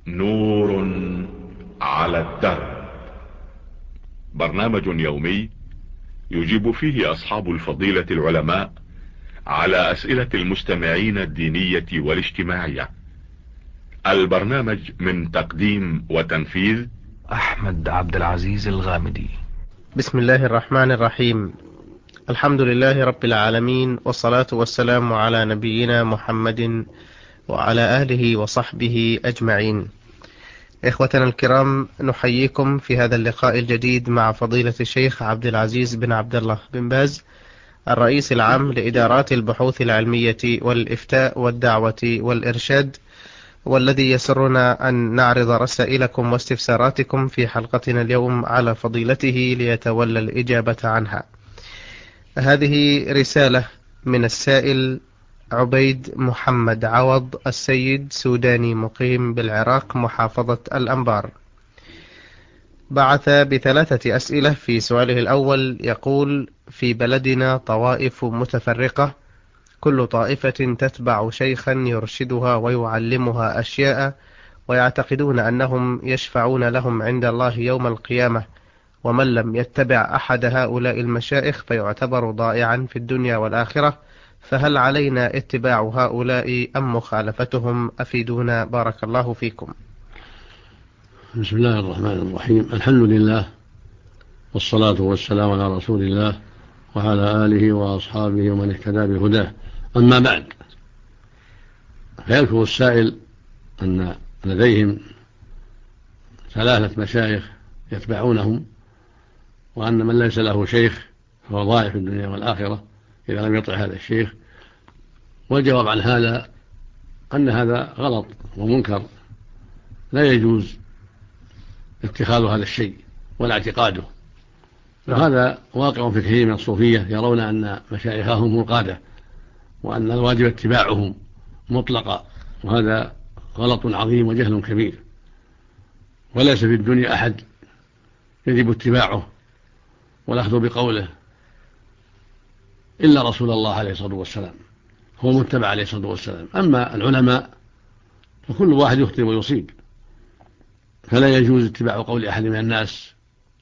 نور على الدرب. برنامج يومي يجيب فيه أصحاب الفضيلة العلماء على أسئلة المستمعين الدينية والاجتماعية. البرنامج من تقديم وتنفيذ أحمد عبد العزيز الغامدي. بسم الله الرحمن الرحيم. الحمد لله رب العالمين، والصلاة والسلام على نبينا محمد وعلى آله وصحبه أجمعين. إخوتنا الكرام، نحييكم في هذا اللقاء الجديد مع فضيلة الشيخ عبد العزيز بن عبد الله بن باز، الرئيس العام لإدارات البحوث العلمية والإفتاء والدعوة والإرشاد، والذي يسرنا أن نعرض رسائلكم واستفساراتكم في حلقتنا اليوم على فضيلته ليتولى الإجابة عنها. هذه رسالة من السائل عبيد محمد عوض السيد، سوداني مقيم بالعراق محافظة الأنبار. بعث ب3 أسئلة. في سؤاله الأول يقول: في بلدنا طوائف متفرقة، كل طائفة تتبع شيخا يرشدها ويعلمها أشياء، ويعتقدون أنهم يشفعون لهم عند الله يوم القيامة، ومن لم يتبع أحد هؤلاء المشايخ فيعتبر ضائعا في الدنيا والآخرة، فهل علينا اتباع هؤلاء أم مخالفتهم؟ أفيدونا بارك الله فيكم. بسم الله الرحمن الرحيم. الحمد لله، والصلاة والسلام على رسول الله وعلى آله وأصحابه ومن اهتدى بهداه. أما بعد، فيذكر السائل أن لديهم 3 مشايخ يتبعونهم، وأن من ليس له شيخ فهو ضائع في الدنيا والآخرة إذا لم يطع هذا الشيخ. والجواب عن هذا أن هذا غلط ومنكر، لا يجوز اتخاذ هذا الشيء ولا اعتقاده. وهذا واقع في كثير من الصوفية، يرون أن مشايخهم هم القادة وأن الواجب اتباعهم مطلقا، وهذا غلط عظيم وجهل كبير. وليس في الدنيا أحد يجب اتباعه والأخذ بقوله إلا رسول الله عليه الصلاة والسلام، هو متبع عليه الصلاة والسلام. أما العلماء فكل واحد يخطئ ويصيب، فلا يجوز اتباع قول أحد من الناس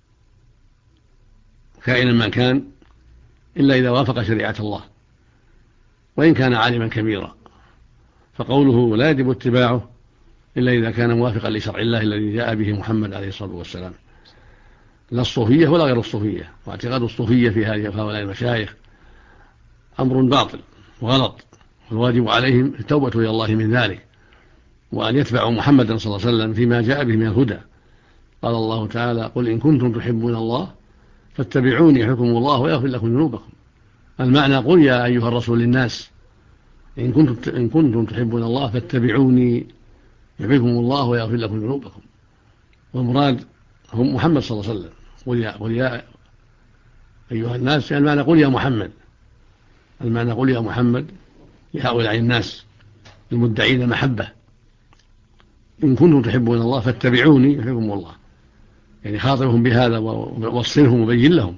كائنا من كان إلا إذا وافق شريعة الله، وإن كان عالما كبيرا، فقوله لا يجب اتباعه إلا إذا كان موافقا لشرع الله الذي جاء به محمد عليه الصلاة والسلام. لا الصوفية ولا غير الصوفية. واعتقاد الصوفية في هؤلاء المشايخ أمر باطل وغلط، والواجب عليهم التوبة إلى الله من ذلك، وأن يتبعوا محمدا صلى الله عليه وسلم فيما جاء به من الهدى. قال الله تعالى: قل إن كنتم تحبون الله فاتبعوني يحببكم الله ويغفر لكم ذنوبكم. المعنى: قل يا أيها الرسول للناس إن كنتم تحبون الله فاتبعوني يحببكم الله ويغفر لكم ذنوبكم. والمراد هم محمد صلى الله عليه وسلم. قل يا أيها الناس، المعنى قل يا محمد، المعنى قل يا محمد لهؤلاء الناس المدعين المحبة: إن كنتم تحبون الله فاتبعوني يحببكم الله. يعني خاطبهم بهذا ووصلهم وبين لهم.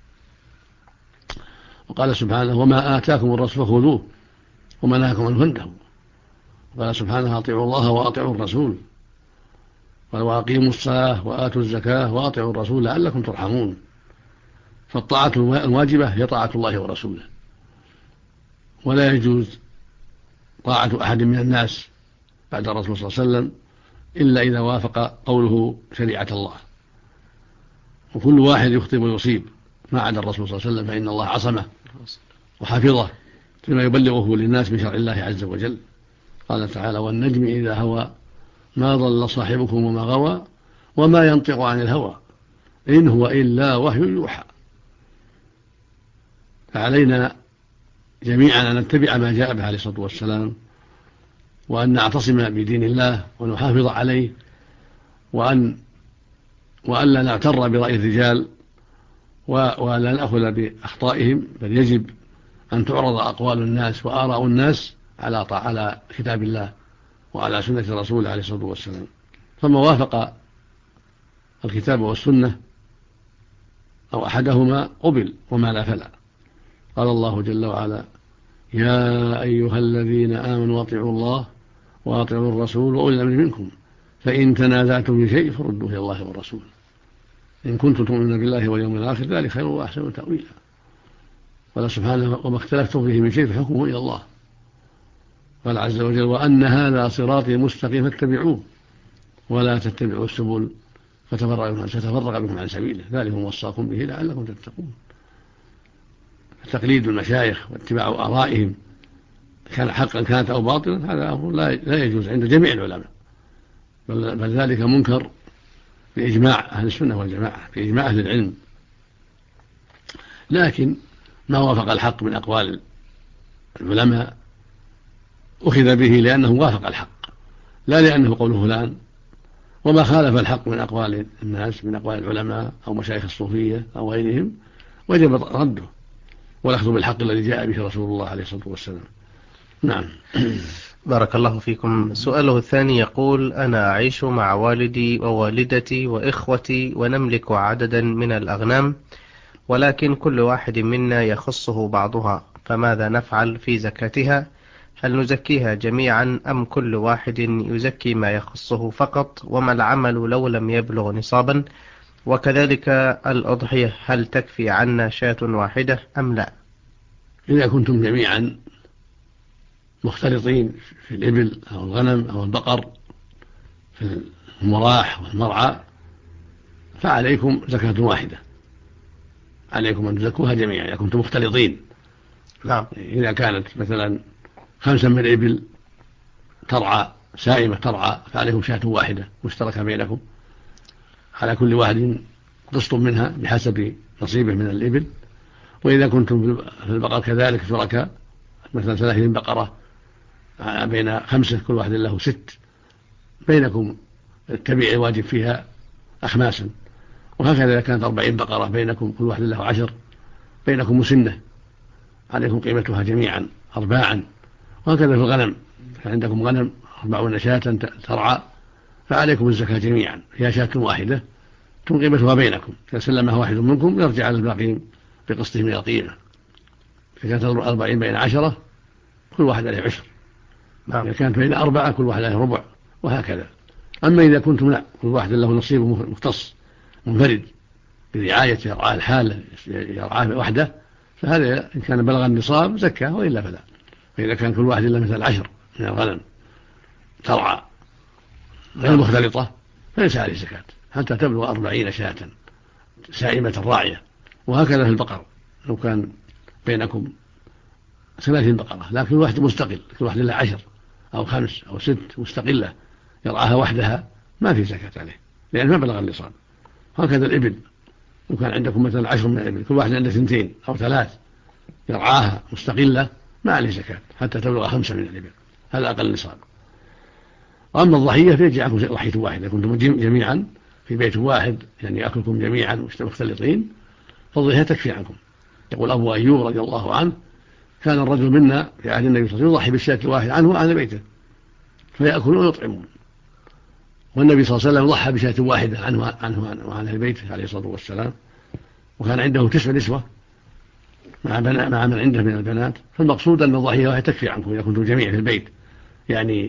وقال سبحانه: وما آتاكم الرسول فخذوه وما نهاكم عنه فانتهوا. وقال سبحانه: أطيعوا الله وأطيعوا الرسول. قال: وأقيموا الصلاة وآتوا الزكاة وأطيعوا الرسول لعلكم ترحمون. فالطاعة الواجبة هي طاعة الله ورسوله، ولا يجوز طاعة أحد من الناس بعد الرسول صلى الله عليه وسلم إلا إذا وافق قوله شريعة الله. وكل واحد يخطئ ويصيب ما عدا الرسول صلى الله عليه وسلم، فإن الله عصمه وحفظه فيما يبلغه للناس من شرع الله عز وجل. قال تعالى: والنجم إذا هوى ما ضل صاحبكم وما غوى وما ينطق عن الهوى إن هو إلا وحي يوحى. فعلينا جميعا أن نتبع ما جاء به عليه الصلاة والسلام، وأن نعتصم بدين الله ونحافظ عليه، وأن لا نغتر برأي الرجال ولا نأخذ بأخطائهم، بل يجب أن تعرض أقوال الناس وآراء الناس على كتاب الله وعلى سنة الرسول عليه الصلاة والسلام. فما وافق الكتاب والسنة أو أحدهما قبل، وما لا فلا. قال الله جل وعلا: يا أيها الذين آمنوا أطيعوا الله وأطيعوا الرسول وأولي الأمر منكم فإن تنازعتم في شيء فردوه إلى الله والرسول إن كنتم تؤمنون بالله واليوم الآخر ذلك خير وأحسن تأويلا. قال سبحانه وما اختلفتم فيه من شيء فحكمه إلى الله. قال عز وجل وأن هذا صراطي مستقيم فاتبعوه ولا تتبعوا السبل فتفرق بكم عن سبيله ذلكم وصاكم به لعلكم تتقون. تقليد المشايخ واتباع آرائهم كان حقا كانت أو باطلا هذا أمر لا يجوز عند جميع العلماء، بل ذلك منكر بإجماع أهل السنة والجماعة بإجماع أهل العلم. لكن ما وافق الحق من أقوال العلماء أخذ به لأنه وافق الحق لا لأنه قول فلان، وما خالف الحق من أقوال الناس من أقوال العلماء أو مشايخ الصوفية أو غيرهم وجب رده والأخذ بالحق الذي جاء به رسول الله عليه الصلاة والسلام. نعم. بارك الله فيكم. سؤاله الثاني يقول أنا أعيش مع والدي ووالدتي وإخوتي ونملك عددا من الأغنام ولكن كل واحد منا يخصه بعضها، فماذا نفعل في زكاتها؟ هل نزكيها جميعا أم كل واحد يزكي ما يخصه فقط؟ وما العمل لو لم يبلغ نصابا؟ وكذلك الأضحية هل تكفي عنا شاة واحدة أم لا؟ إذا كنتم جميعا مختلطين في الإبل أو الغنم أو البقر في المراح والمرعى فعليكم زكاة واحدة، عليكم أن تزكوها جميعا إذا كنتم مختلطين. نعم. إذا كانت مثلا 5 من الإبل ترعى سائمة ترعى فعليكم شاة واحدة مشتركة بينكم على كل واحد قسط منها بحسب نصيبه من الإبل. وإذا كنتم في البقر كذلك شركاء مثلا 30 بقرة بين 5 كل واحد له 6 بينكم التبيع الواجب فيها أخماسا. وهكذا إذا كانت 40 بقرة بينكم كل واحد له 10 بينكم مسنة عليكم قيمتها جميعا أرباعا. وهكذا في الغنم عندكم غنم 40 شاة ترعى فعليكم الزكاة جميعا هي شاة واحدة تكون قيمتها بينكم، إذا سلمها واحد منكم يرجع على الباقين بقسطه من القيمة. إذا كانت 40 بين 10 كل واحد عليه 10. إذا كانت بين 4 كل واحد عليه ربع وهكذا. أما إذا كنتم لا كل واحد له نصيب مختص منفرد برعاية يرعاه الحالة يرعاه وحده فهذا إن كان بلغ النصاب زكاه وإلا فلا. فإذا كان كل واحد له مثل 10 من الغنم ترعى غير مختلطة فليس عليه زكاة حتى تبلغ 40 شاة سائمة راعية. وهكذا في البقر لو كان بينكم 30 بقرة لكن كل واحد مستقل كل واحد له 10 أو 5 أو 6 مستقلة يرعاها وحدها ما في زكاة عليه لأن ما بلغ النصاب. هكذا الإبل لو كان عندكم مثلا 10 من الإبل كل واحد عنده 2 أو 3 يرعاها مستقلة ما عليه زكاة حتى تبلغ 5 من الإبل هذا أقل نصاب. وأما الضحية فيجي عنكم ضحية واحدة كنتم جميعا في بيت واحد يعني أكلكم جميعا مختلطين فالضحية تكفي عنكم. يقول أبو أيوب رضي الله عنه كان الرجل منا في عهد النبي صلى الله عليه وسلم يضحي بالشاة الواحد عنه وعن بيته فيأكلون ويطعمون، والنبي صلى الله عليه وسلم ضحى بشاة واحدة عنه وعن أهل بيته عليه الصلاة والسلام. وكان عنده 9 نسوة مع من عنده من البنات. فالمقصود أن الضحية واحدة تكفي عنكم إذا كنتم جميعا في البيت يعني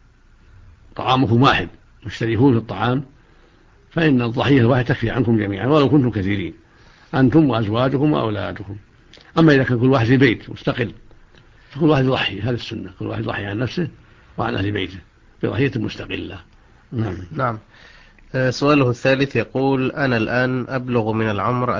طعامكم واحد مشتركون في الطعام فإن الضحية الواحدة تكفي عنكم جميعا ولو كنتم كثيرين أنتم وأزواجكم وأولادكم. أما إذا كان كل واحد في بيت مستقل فكل واحد يضحي هذا السنة كل واحد يضحي عن نفسه وعن أهل بيته بضحية مستقلة. نعم. سؤاله الثالث يقول أنا الآن أبلغ من العمر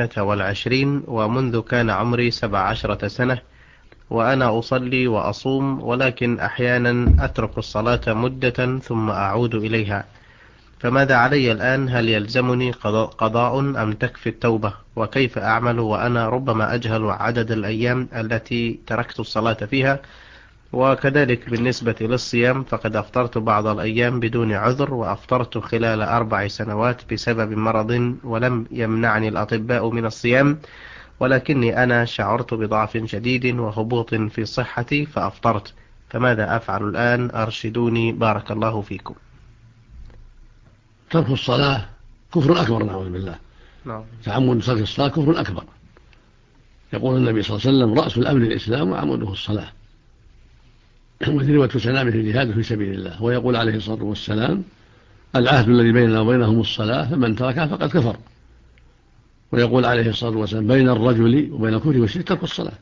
28 ومنذ كان عمري 17 سنة وأنا أصلي وأصوم ولكن أحيانا أترك الصلاة مدة ثم أعود إليها، فماذا علي الآن؟ هل يلزمني قضاء أم تكفي التوبة؟ وكيف أعمل وأنا ربما أجهل عدد الأيام التي تركت الصلاة فيها؟ وكذلك بالنسبة للصيام فقد أفطرت بعض الأيام بدون عذر وأفطرت خلال 4 سنوات بسبب مرض ولم يمنعني الأطباء من الصيام، ولكني أنا شعرت بضعف شديد وهبوط في صحتي فأفطرت، فماذا أفعل الآن؟ أرشدوني بارك الله فيكم. ترك الصلاة كفر أكبر نعوذ بالله. تعمد ترك الصلاة كفر أكبر. يقول النبي صلى الله عليه وسلم رأس الأمر الإسلام وعموده الصلاة وذروة سنامه الجهاد في سبيل الله. ويقول عليه الصلاة والسلام العهد الذي بيننا وبينهم الصلاة فمن تركها فقد كفر. ويقول عليه الصلاة والسلام بين الرجل وبين الكفر والشرك ترك الصلاة.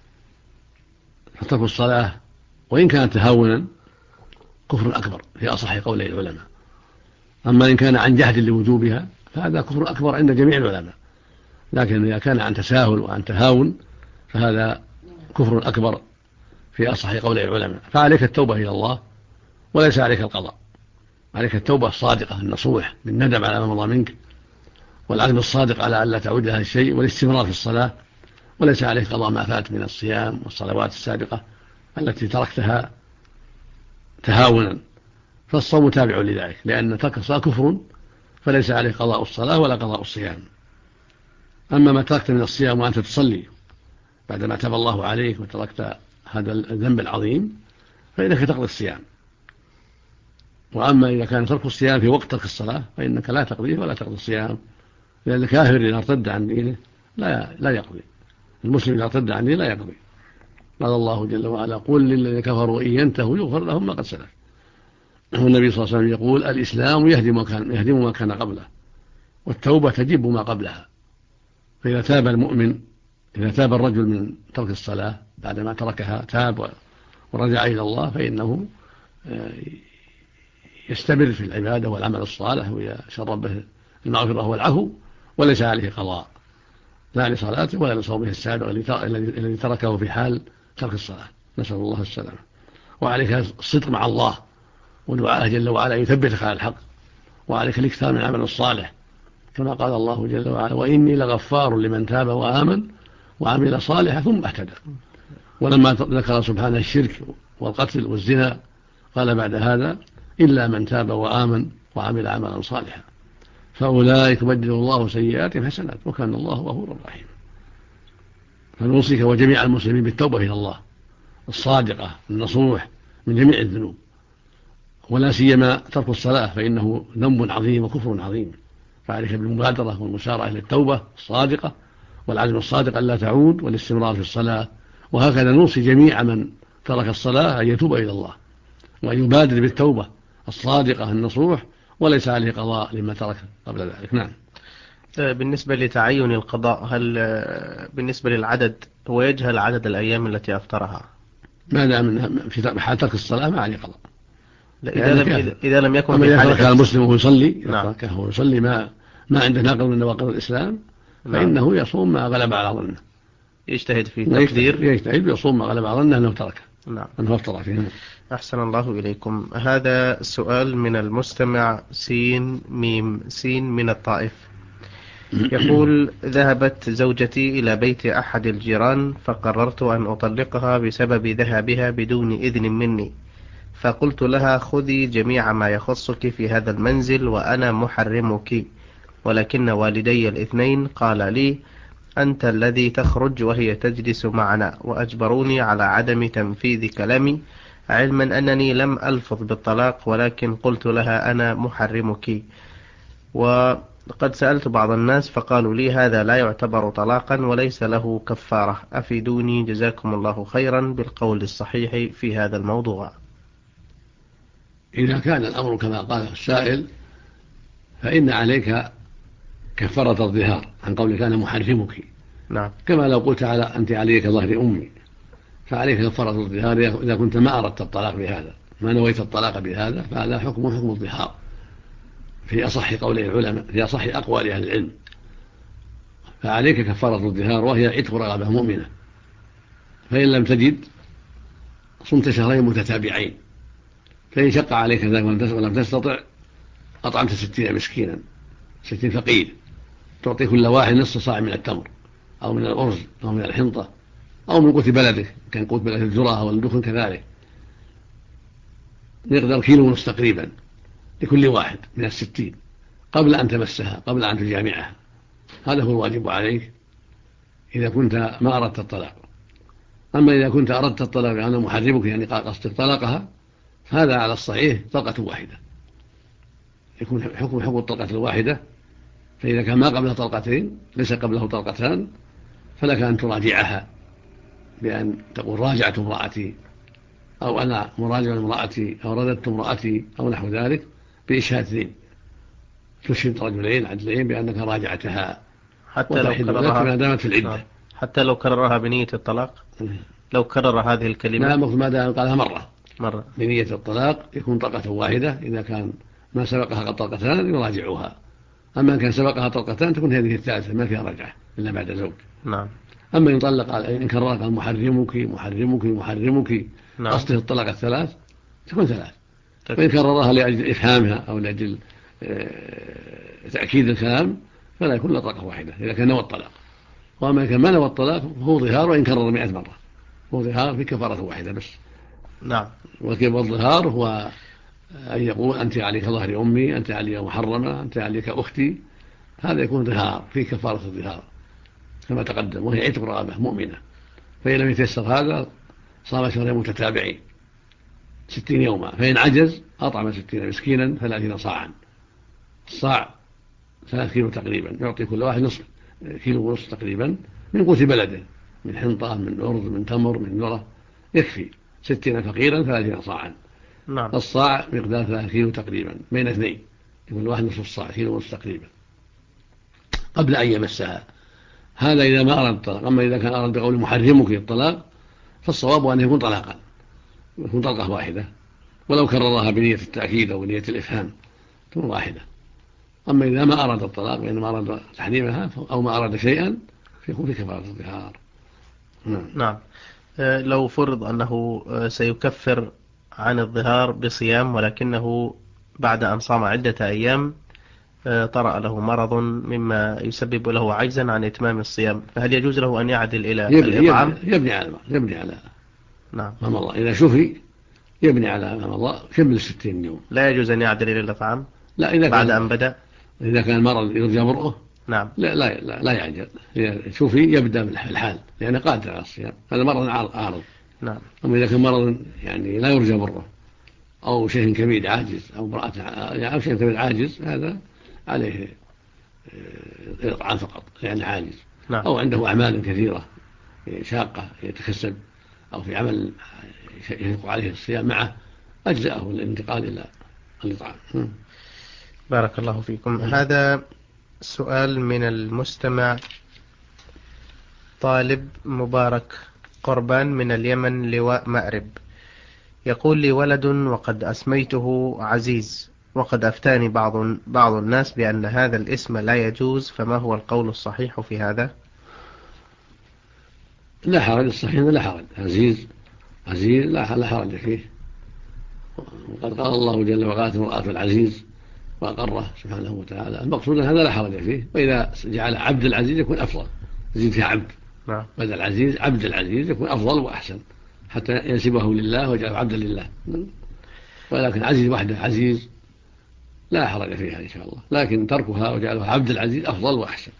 فترك الصلاة وإن كانت تهاونا كفر أكبر في أصح قولي العلماء. أما إن كان عن جهد لوجوبها فهذا كفر أكبر عند جميع العلماء، لكن إذا كان عن تساهل وعن تهاون فهذا كفر أكبر في أصح قولي العلماء. فعليك التوبة إلى الله وليس عليك القضاء، عليك التوبة الصادقة النصوح بالندم على ما مضى منك والعزم الصادق على ألا تعود لهذا الشيء والاستمرار في الصلاة، وليس عليك قضاء ما فات من الصيام والصلوات السابقة التي تركتها تهاونا، فالصوم تابع لذلك، لأن ترك الصلاة كفر فليس عليك قضاء الصلاة ولا قضاء الصيام. أما ما تركت من الصيام وأنت تصلي بعدما تاب الله عليك وتركت هذا الذنب العظيم فإنك تقضي الصيام. وأما إذا كان ترك الصيام في وقت ترك الصلاة فإنك لا تقضيه ولا تقضي الصيام، لأن الكافر إذا ارتد عن دينه لا يقضي، المسلم إذا ارتد عن دينه لا يقضي. قال الله جل وعلا قل للذين كفروا إن ينتهوا يغفر لهم ما قد سلف. والنبي صلى الله عليه وسلم يقول الإسلام يهدم ما كان قبله، والتوبة تجب ما قبلها. فإذا تاب المؤمن، إذا تاب الرجل من ترك الصلاة بعدما تركها تاب ورجع إلى الله فإنه يستمر في العبادة والعمل الصالح ويسأل ربه المغفرة والعفو، وليس عليه قضاء لا لصلاته ولا لصومه السابق الذي تركه في حال ترك الصلاة، نسأل الله السلامة. وعليك الصدق مع الله ودعاءه جل وعلا يثبتك على الحق، وعليك الاكثار من العمل الصالح كما قال الله جل وعلا وإني لغفار لمن تاب وآمن وعمل صالحا ثم اهتدى. ولما ذكر سبحانه الشرك والقتل والزنا قال بعد هذا إلا من تاب وآمن وعمل عملا صالحا فأولئك يبدل الله سيئاتهم حسنات وكان الله غفورا رحيما. فنوصيك وجميع المسلمين بالتوبة إلى الله الصادقة النصوح من جميع الذنوب، ولا سيما ترك الصلاة فإنه ذنب عظيم وكفر عظيم، فعليك بالمبادرة والمسارعة إلى التوبة الصادقة والعزم الصادق ألا تعود والاستمرار في الصلاة. وهكذا نوصي جميع من ترك الصلاة أن يتوب إلى الله وأن يبادر بالتوبة الصادقة النصوح وليس عليه قضاء لما ترك قبل ذلك. نعم. بالنسبة لتعين القضاء هل بالنسبة للعدد هو يجهل عدد الأيام التي أفطرها؟ ما دام في حال ترك الصلاة ما عليه قضاء. إذا لم يكن في حال كان المسلم وهو يصلي نعم. يصلي ما عنده ناقض من نواقض الإسلام فإنه يصوم ما غلب على ظنه، يجتهد في تقدير يجتهد ويصوم ما غلب على ظنه أنه تركه. نعم. أنه أفطر فيه. أحسن الله إليكم. هذا سؤال من المستمع سين ميم سين من الطائف، يقول ذهبت زوجتي إلى بيت أحد الجيران فقررت أن أطلقها بسبب ذهابها بدون إذن مني، فقلت لها خذي جميع ما يخصك في هذا المنزل وأنا محرمك، ولكن والدي الاثنين قال لي أنت الذي تخرج وهي تجلس معنا، وأجبروني على عدم تنفيذ كلامي علما أنني لم ألفظ بالطلاق، ولكن قلت لها أنا محرمك. وقد سألت بعض الناس فقالوا لي هذا لا يعتبر طلاقا وليس له كفارة، أفيدوني جزاكم الله خيرا بالقول الصحيح في هذا الموضوع. إذا كان الأمر كما قال السائل فإن عليك كفارة الظهار عن قولك أنا محرمك. نعم. كما لو قلت أنت عليك ظهر أمي فعليك كفارة الظهار إذا كنت ما أردت الطلاق بهذا، ما نويت الطلاق بهذا، فهذا حكم الظهار في أصح قولي العلماء، في أصح أقوال أهل العلم. فعليك كفارة الظهار وهي عتق رقبة مؤمنة، فإن لم تجد صمت شهرين متتابعين، فإن شق عليك ذلك ولم تستطع أطعمت 60 مسكينا 60 فقير، تعطي كل واحد نصف صاع من التمر أو من الأرز أو من الحنطة أو من قوت بلدك، كان قوت بلد الذرة والدخن كذلك، مقدار كيلو ونصف تقريبا لكل واحد من 60 قبل أن تمسها قبل أن تجامعها. هذا هو الواجب عليك إذا كنت ما أردت الطلاق. أما إذا كنت أردت الطلاق أنا محرمك يعني قصدك طلاقها، هذا على الصحيح طلقة واحدة، يكون حكم الطلقة الواحدة. فإذا كان ما قبله طلقتين ليس قبله طلقتان فلك أن تراجعها بأن تقول راجعت امرأتي أو أنا مراجع امرأتي أو رددت امرأتي أو نحو ذلك بإشهاد اثنين، تشهد رجلين عدلين بأنك راجعتها حتى لو كررها ما دامت في العدة. حتى لو كررها بنية الطلاق، لو كرر هذه الكلمة لا، ما دام قالها مرة بنية الطلاق يكون طلقة واحدة. إذا كان ما سبقها قد طلقتان يراجعوها، أما إن كان سبقها طلقتان تكون هذه الثالثة ما فيها رجعة إلا بعد زوج. نعم. أما إن كررها قال محرمك محرمك محرمك، نعم. قصده الطلاق الثلاث تكون ثلاث. وإن كررها لأجل إفهامها أو لأجل تأكيد الكلام فلا يكون إلا طلقة واحدة إذا كان نوى الطلاق. وأما إن كان ما نوى الطلاق فهو ظهار، وإن كرر 100 مرة هو ظهار في كفارة واحدة بس. نعم. وكيف الظهار هو أن يقول أنت عليك ظهر أمي، أنت عليك محرمة، أنت عليك أختي. هذا يكون ظهار في كفارة الظهار كما تقدم، وهي عتق رغبة مؤمنة. فإن لم يتيسر هذا صام شهرين متتابعين 60 يوما، فإن عجز أطعم 60 مسكينا 30 صاعا. الصاع 3 كيلو تقريبا، يعطي كل واحد نصف كيلو ونصف تقريبا من قوت بلده، من حنطة من أرز من تمر من ذرة، يكفي 60 فقيرا 30 صاعا. نعم. الصاع مقدار 3 كيلو تقريبا بين اثنين، يكون واحد نصف الصاع كيلو ونصف تقريبا قبل أن يمسها. هذا إذا ما أراد الطلاق. أما إذا كان أراد بقول محرمك الطلاق فالصواب أن يكون طلاقا، يكون طلقة واحدة، ولو كررها بنية التأكيد أو بنية الإفهام تكون واحدة. أما إذا ما أراد الطلاق وإنما أراد تحريمها أو ما أراد شيئا فيكون في كفارة الظهار. نعم. لو فرض أنه سيكفر عن الظهار بصيام، ولكنه بعد أن صام عدة أيام طرأ له مرض مما يسبب له عجزا عن إتمام الصيام، فهل يجوز له أن يعدل إلى الإطعام؟ يبني على نعم. ما مضى. إذا شفي يبني على ما مضى، كمل 60 يوم. لا يجوز أن يعدل إلى الإطعام لا، إذا بعد أن بدأ. إذا كان المرض يرجى برؤه نعم. لا يعجل. إذا شفي يبدأ بالحال لأنه قادر على الصيام، هذا مرض عارض. نعم. أما إذا كان مرض يعني لا يرجى برؤه أو شيء كبير عاجز أو امرأة أو شيء كبير عاجز، هذا عليه الإطعام فقط يعني عاجز. نعم. أو عنده أعمال كثيرة شاقة يتكسب أو في عمل يشق عليه الصيام معه أجزأه الانتقال إلى الإطعام. بارك الله فيكم. هذا سؤال من المستمع طالب مبارك قربان من اليمن لواء مأرب، يقول لي ولد وقد أسميته عزيز، وقد أفتاني بعض الناس بأن هذا الاسم لا يجوز، فما هو القول الصحيح في هذا؟ لا حرج، الصحيح لا حرج. عزيز لا حرج فيه، وقد قال الله جل وعلا امرأة العزيز وأقره سبحانه وتعالى. المقصود أن هذا لا حرج فيه، وإذا جعل عبد العزيز يكون أفضل، يزيد فيها عبد بدل العزيز عبد العزيز يكون أفضل وأحسن حتى ينسبه لله ويجعله عبدا لله. ولكن عزيز وحده عزيز لا حرج فيها إن شاء الله، لكن تركها وجعلها عبد العزيز أفضل وأحسن.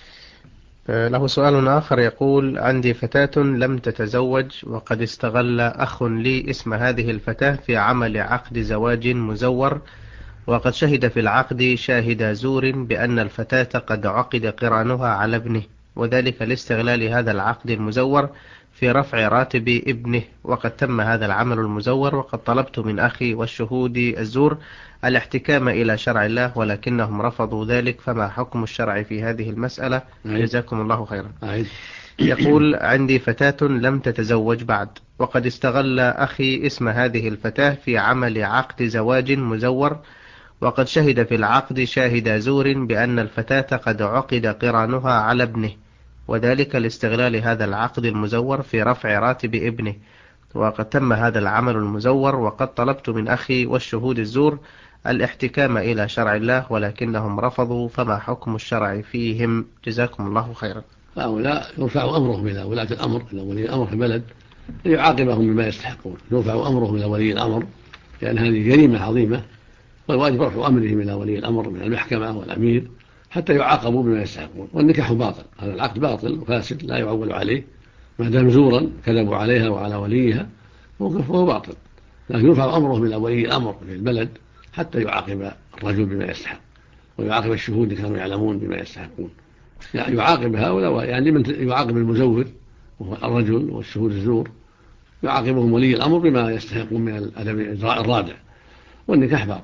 له سؤال آخر يقول: عندي فتاة لم تتزوج، وقد استغل أخ لي اسم هذه الفتاة في عمل عقد زواج مزور، وقد شهد في العقد شاهد زور بأن الفتاة قد عقد قرانها على ابنه، وذلك لاستغلال هذا العقد المزور في رفع راتب ابنه، وقد تم هذا العمل المزور، وقد طلبت من أخي والشهود الزور الاحتكام إلى شرع الله، ولكنهم رفضوا ذلك، فما حكم الشرع في هذه المسألة؟ جزاكم الله خيرا. يقول: عندي فتاة لم تتزوج بعد، وقد استغل أخي اسم هذه الفتاة في عمل عقد زواج مزور، وقد شهد في العقد شاهد زور بأن الفتاة قد عقد قرانها على ابنه، وذلك لاستغلال هذا العقد المزور في رفع راتب ابنه، وقد تم هذا العمل المزور، وقد طلبت من أخي والشهود الزور الاحتكام إلى شرع الله، ولكنهم رفضوا، فما حكم الشرع فيهم؟ جزاكم الله خيرا. هؤلاء يرفع أمرهم إلى ولاة الأمر، إلى ولي الأمر في البلد ليعاقبهم بما يستحقون. يرفع أمرهم إلى ولي الأمر لأن هذه جريمة عظيمة، والواجب رفع أمرهم إلى ولي الأمر من المحكمة والأمير حتى يعاقبوا بما يستحقون. والنكاح باطل، هذا العقد باطل وفاسد لا يعول عليه، ما دام زورا كذبوا عليها وعلى وليها فهو باطل. لكن يرفع أمرهم إلى ولي الأمر في البلد حتى يعاقب الرجل بما يستحق، ويعاقب الشهود اللي كانوا يعلمون بما يستحقون. يعني يعاقب هؤلاء، يعني من يعاقب المزور وهو الرجل والشهود الزور، يعاقبهم ولي الأمر بما يستحقون من الأدب الرادع. والنكاح باطل،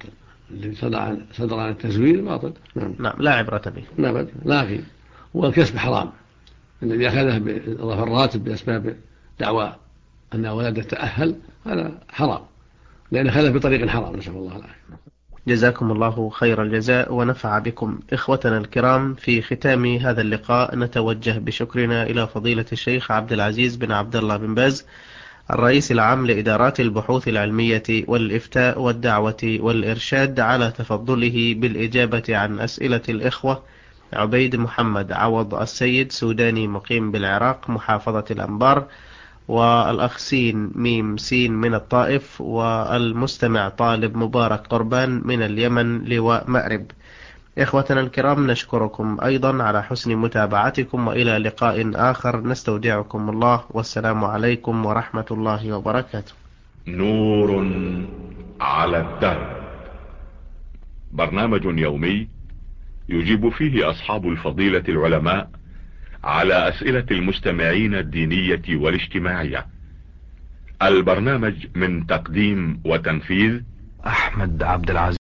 الذي صدر عن التزوير باطل. نعم لا عبرة به. لا لكن هو الكسب حرام، الذي أخذه بإضافة الراتب بأسباب دعوى أن ولده تأهل هذا حرام، لأن أخذه بطريق حرام، نسأل الله العافية. جزاكم الله خير الجزاء ونفع بكم. إخوتنا الكرام، في ختام هذا اللقاء نتوجه بشكرنا إلى فضيلة الشيخ عبد العزيز بن عبد الله بن باز، الرئيس العام لإدارات البحوث العلمية والإفتاء والدعوة والإرشاد، على تفضله بالإجابة عن أسئلة الإخوة عبيد محمد عوض السيد سوداني مقيم بالعراق محافظة الأنبار، والأخ سين ميم سين من الطائف، والمستمع طالب مبارك قربان من اليمن لواء مأرب. إخوتنا الكرام، نشكركم أيضا على حسن متابعتكم، وإلى لقاء آخر نستودعكم الله، والسلام عليكم ورحمة الله وبركاته. نور على الدرب، برنامج يومي يجيب فيه أصحاب الفضيلة العلماء على أسئلة المستمعين الدينية والاجتماعية. البرنامج من تقديم وتنفيذ أحمد عبد العزيز.